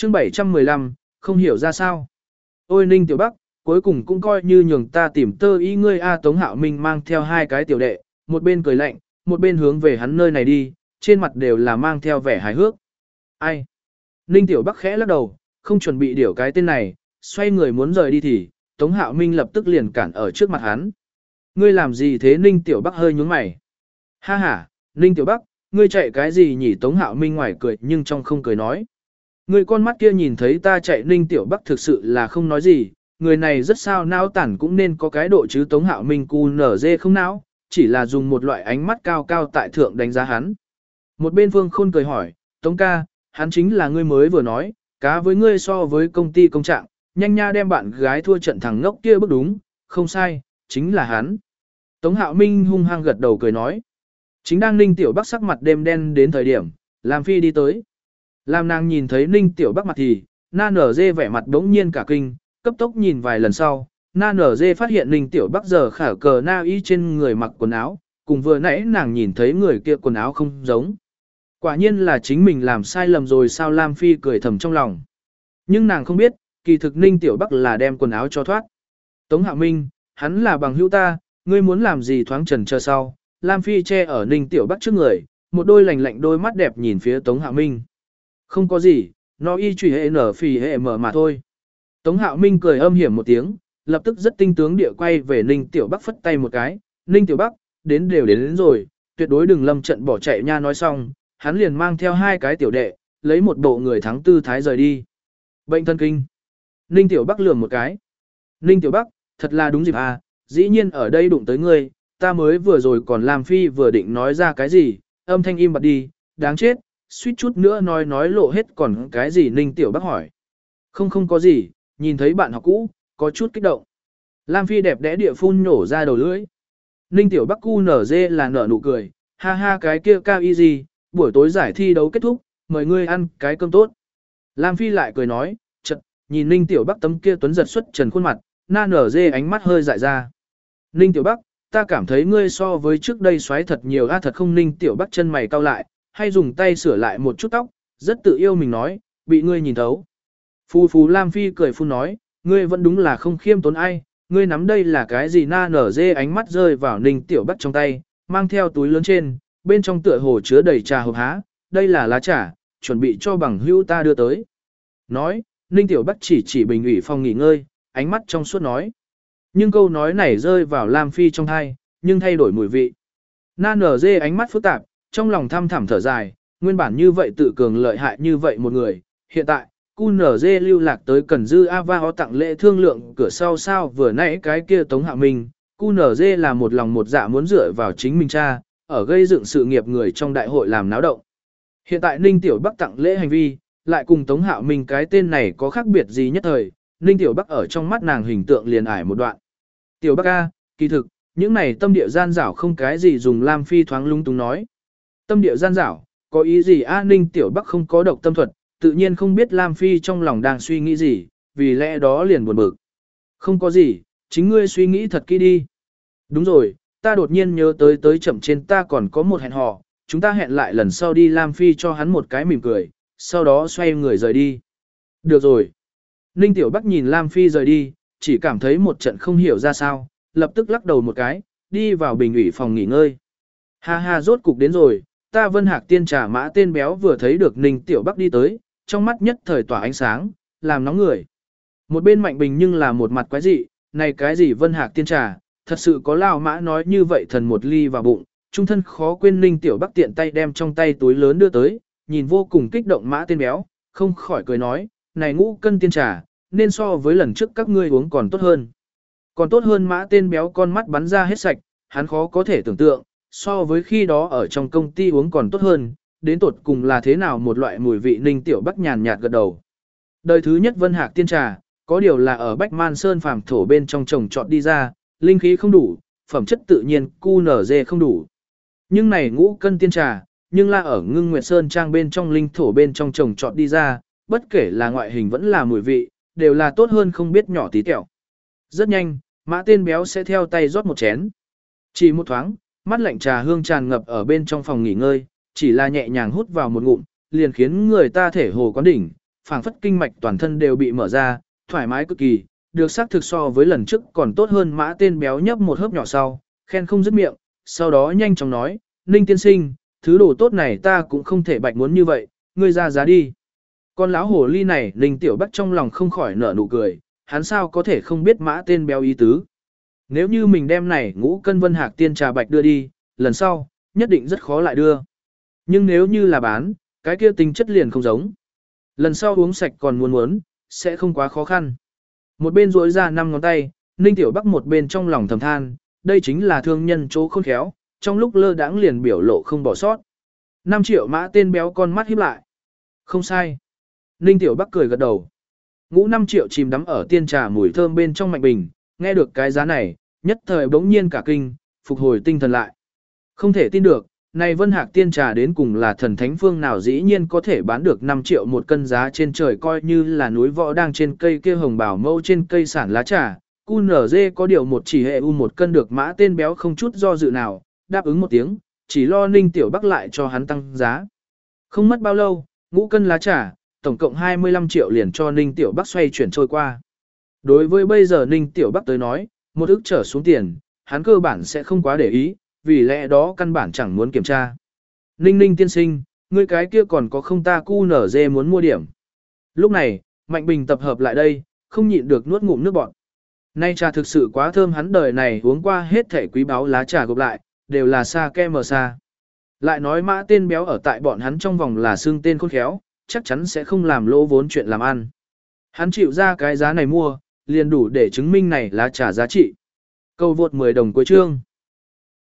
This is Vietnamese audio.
Chương 715, không hiểu ra sao. Ôi Ninh Tiểu Bắc, cuối cùng cũng coi như nhường ta tìm tơ ý ngươi a. Tống Hạo Minh mang theo hai cái tiểu đệ, một bên cười lạnh, một bên hướng về hắn nơi này đi, trên mặt đều là mang theo vẻ hài hước. Ai? Ninh Tiểu Bắc khẽ lắc đầu, không chuẩn bị điều cái tên này, xoay người muốn rời đi thì, Tống Hạo Minh lập tức liền cản ở trước mặt hắn. Ngươi làm gì thế? Ninh Tiểu Bắc hơi nhướng mày. Ha ha, Ninh Tiểu Bắc, ngươi chạy cái gì nhỉ? Tống Hạo Minh ngoài cười nhưng trong không cười nói. Ngươi con mắt kia nhìn thấy ta chạy. Ninh Tiểu Bắc thực sự là không nói gì, người này rất sao não tản cũng nên có cái độ chứ. Tống Hạo Minh cu nở dê không não, chỉ là dùng một loại ánh mắt cao cao tại thượng đánh giá hắn. Một bên Vương Khôn cười hỏi, Tống ca, hắn chính là ngươi mới vừa nói, cá với ngươi so với công ty công trạng, nhanh nha đem bạn gái thua trận thằng ngốc kia bức đúng, không sai, chính là hắn. Tống Hạo Minh hung hăng gật đầu cười nói. Chính đang Ninh Tiểu Bắc sắc mặt đêm đen đến thời điểm, Lam Phi đi tới. Lam nàng nhìn thấy Ninh Tiểu Bắc mặt thì, na nở dê vẻ mặt đống nhiên cả kinh, cấp tốc nhìn vài lần sau, na nở dê phát hiện Ninh Tiểu Bắc giờ khả cờ na y trên người mặc quần áo, cùng vừa nãy nàng nhìn thấy người kia quần áo không giống. Quả nhiên là chính mình làm sai lầm rồi sao. Lam Phi cười thầm trong lòng. Nhưng nàng không biết, kỳ thực Ninh Tiểu Bắc là đem quần áo cho thoát. Tống Hạo Minh, hắn là bằng hữu ta, ngươi muốn làm gì thoáng trần chờ sau. Lam Phi che ở Ninh Tiểu Bắc trước người, một đôi lạnh lạnh đôi mắt đẹp nhìn phía Tống Hạo Minh. Không có gì, nó y truy hệ nở phì hệ mở mà thôi. Tống Hạo Minh cười âm hiểm một tiếng, lập tức rất tinh tướng địa quay về Ninh Tiểu Bắc phất tay một cái. Ninh Tiểu Bắc, đến rồi, tuyệt đối đừng lâm trận bỏ chạy nha. Nói xong, hắn liền mang theo hai cái tiểu đệ, lấy một bộ người thắng tư thái rời đi. Bệnh thân kinh. Ninh Tiểu Bắc lườm một cái. Ninh Tiểu Bắc, thật là đúng dịp à, dĩ nhiên ở đây đụng tới ngươi, ta mới vừa rồi còn Lam Phi vừa định nói ra cái gì, âm thanh im bặt đi, đáng chết, suýt chút nữa nói lộ hết còn cái gì. Ninh Tiểu Bắc hỏi. Không có gì, nhìn thấy bạn học cũ, có chút kích động. Lam Phi đẹp đẽ địa phun nhổ ra đầu lưỡi. Ninh Tiểu Bắc cu nở dê là nở nụ cười, ha ha cái kia cao y gì, buổi tối giải thi đấu kết thúc, mời ngươi ăn cái cơm tốt. Lam Phi lại cười nói, chật, nhìn Ninh Tiểu Bắc tấm kia tuấn giật xuất trần khuôn mặt, na nở dê ánh mắt hơi dại ra. Ninh Tiểu Bắc, ta cảm thấy ngươi so với trước đây xoáy thật nhiều a. Thật không? Ninh Tiểu Bắc chân mày cau lại, hay dùng tay sửa lại một chút tóc, rất tự yêu mình nói, bị ngươi nhìn thấu. Phù Lam Phi cười phun nói, ngươi vẫn đúng là không khiêm tốn ai, ngươi nắm đây là cái gì? Na nở dê ánh mắt rơi vào Ninh Tiểu Bắc trong tay, mang theo túi lớn trên, bên trong tựa hồ chứa đầy trà hộp há, đây là lá trà, chuẩn bị cho bằng hữu ta đưa tới. Nói, Ninh Tiểu Bắc chỉ bình ủy phòng nghỉ ngơi, ánh mắt trong suốt nói. Nhưng câu nói này rơi vào Lam Phi trong thai, nhưng thay đổi mùi vị. Na nở dê ánh mắt phức tạp, trong lòng thăm thẳm thở dài, nguyên bản như vậy tự cường lợi hại như vậy một người, hiện tại, cu nở dê lưu lạc tới Cần Dư Ava ho tặng lễ thương lượng cửa sau sao. Vừa nãy cái kia Tống Hạ Minh, cu nở dê là một lòng một dạ muốn dựa vào chính mình cha, ở gây dựng sự nghiệp người trong đại hội làm náo động. Hiện tại Ninh Tiểu Bắc tặng lễ hành vi, lại cùng Tống Hạo Minh cái tên này có khác biệt gì nhất thời, Ninh Tiểu Bắc ở trong mắt nàng hình tượng liền ải một đoạn. Tiểu Bắc a, kỳ thực, những này tâm địa gian dảo không cái gì dùng. Lam Phi thoáng lung tung nói. Tâm địa gian dảo, có ý gì a? Ninh Tiểu Bắc không có độc tâm thuật, tự nhiên không biết Lam Phi trong lòng đang suy nghĩ gì, vì lẽ đó liền buồn bực. Không có gì, chính ngươi suy nghĩ thật kỹ đi. Đúng rồi, ta đột nhiên nhớ tới chậm trên ta còn có một hẹn hò, chúng ta hẹn lại lần sau đi. Lam Phi cho hắn một cái mỉm cười, sau đó xoay người rời đi. Được rồi. Ninh Tiểu Bắc nhìn Lam Phi rời đi, chỉ cảm thấy một trận không hiểu ra sao, lập tức lắc đầu một cái, đi vào bình ủy phòng nghỉ ngơi. Ha ha, rốt cục đến rồi, ta Vân Hạc tiên trà Mã tên béo vừa thấy được Ninh Tiểu Bắc đi tới, trong mắt nhất thời tỏa ánh sáng, làm nóng người. Một bên Mạnh Bình nhưng là một mặt quái dị, này cái gì Vân Hạc tiên trà, thật sự có Lão Mã nói như vậy thần một ly vào bụng, trung thân khó quên. Ninh Tiểu Bắc tiện tay đem trong tay túi lớn đưa tới, nhìn vô cùng kích động Mã tên béo, không khỏi cười nói, này ngũ cân tiên trà, nên so với lần trước các ngươi uống còn tốt hơn. Còn tốt hơn. Mã tên béo con mắt bắn ra hết sạch, hắn khó có thể tưởng tượng, so với khi đó ở trong công ty uống còn tốt hơn, đến tột cùng là thế nào một loại mùi vị. Ninh Tiểu Bắc nhàn nhạt gật đầu. Đời thứ nhất Vân Hạc tiên trà, có điều là ở Bách Man Sơn phàm thổ bên trong trồng trọt đi ra, linh khí không đủ, phẩm chất tự nhiên QNZ không đủ. Nhưng này ngũ cân tiên trà, nhưng là ở Ngưng Nguyệt Sơn trang bên trong linh thổ bên trong trồng trọt đi ra, bất kể là ngoại hình vẫn là mùi vị, đều là tốt hơn không biết nhỏ tí tẹo. Rất nhanh, Mã tên béo sẽ theo tay rót một chén. Chỉ một thoáng, mắt lạnh trà hương tràn ngập ở bên trong phòng nghỉ ngơi, chỉ là nhẹ nhàng hút vào một ngụm, liền khiến người ta thể hồ quán đỉnh, phảng phất kinh mạch toàn thân đều bị mở ra, thoải mái cực kỳ, được xác thực so với lần trước còn tốt hơn. Mã tên béo nhấp một hớp nhỏ sau, khen không dứt miệng, sau đó nhanh chóng nói, Ninh tiên sinh, thứ đồ tốt này ta cũng không thể bạch muốn như vậy, ngươi ra giá đi. Con lão hồ ly này, Ninh Tiểu Bắc trong lòng không khỏi nở nụ cười, hắn sao có thể không biết mã tên béo ý tứ. Nếu như mình đem này ngũ cân vân hạc tiên trà bạch đưa đi, lần sau, nhất định rất khó lại đưa. Nhưng nếu như là bán, cái kia tính chất liền không giống. Lần sau uống sạch còn muốn, sẽ không quá khó khăn. Một bên duỗi ra 5 ngón tay, Ninh Tiểu Bắc một bên trong lòng thầm than, đây chính là thương nhân chỗ khôn khéo, trong lúc lơ đãng liền biểu lộ không bỏ sót. 5 triệu mã tên béo con mắt híp lại. Không sai. Ninh Tiểu Bắc cười gật đầu. Ngũ 5 triệu chìm đắm ở tiên trà mùi thơm bên trong mạnh bình, nghe được cái giá này, nhất thời bỗng nhiên cả kinh, phục hồi tinh thần lại. Không thể tin được, này vân hạc tiên trà đến cùng là thần thánh phương nào dĩ nhiên có thể bán được 5 triệu một cân, giá trên trời coi như là núi võ đang trên cây kia hồng bảo mâu trên cây sản lá trà. QNZ có điều một chỉ hệ u một cân, được mã tên béo không chút do dự nào, đáp ứng một tiếng, chỉ lo Ninh Tiểu Bắc lại cho hắn tăng giá. Không mất bao lâu, ngũ cân lá trà, tổng cộng 25 triệu liền cho Ninh Tiểu Bắc xoay chuyển trôi qua. Đối với bây giờ Ninh Tiểu Bắc tới nói, một ức trở xuống tiền, hắn cơ bản sẽ không quá để ý, vì lẽ đó căn bản chẳng muốn kiểm tra. Ninh tiên sinh, ngươi cái kia còn có không, ta QNZ muốn mua điểm. Lúc này, Mạnh Bình tập hợp lại đây, không nhịn được nuốt ngụm nước bọt. Nay trà thực sự quá thơm, hắn đời này uống qua hết thể quý báu lá trà gộp lại, đều là sake mờ sa. Lại nói mã tên béo ở tại bọn hắn trong vòng là xương tên khôn khéo, chắc chắn sẽ không làm lỗ vốn chuyện làm ăn. Hắn chịu ra cái giá này mua, liền đủ để chứng minh này lá trà giá trị. Câu vượt 10 đồng cuối chương.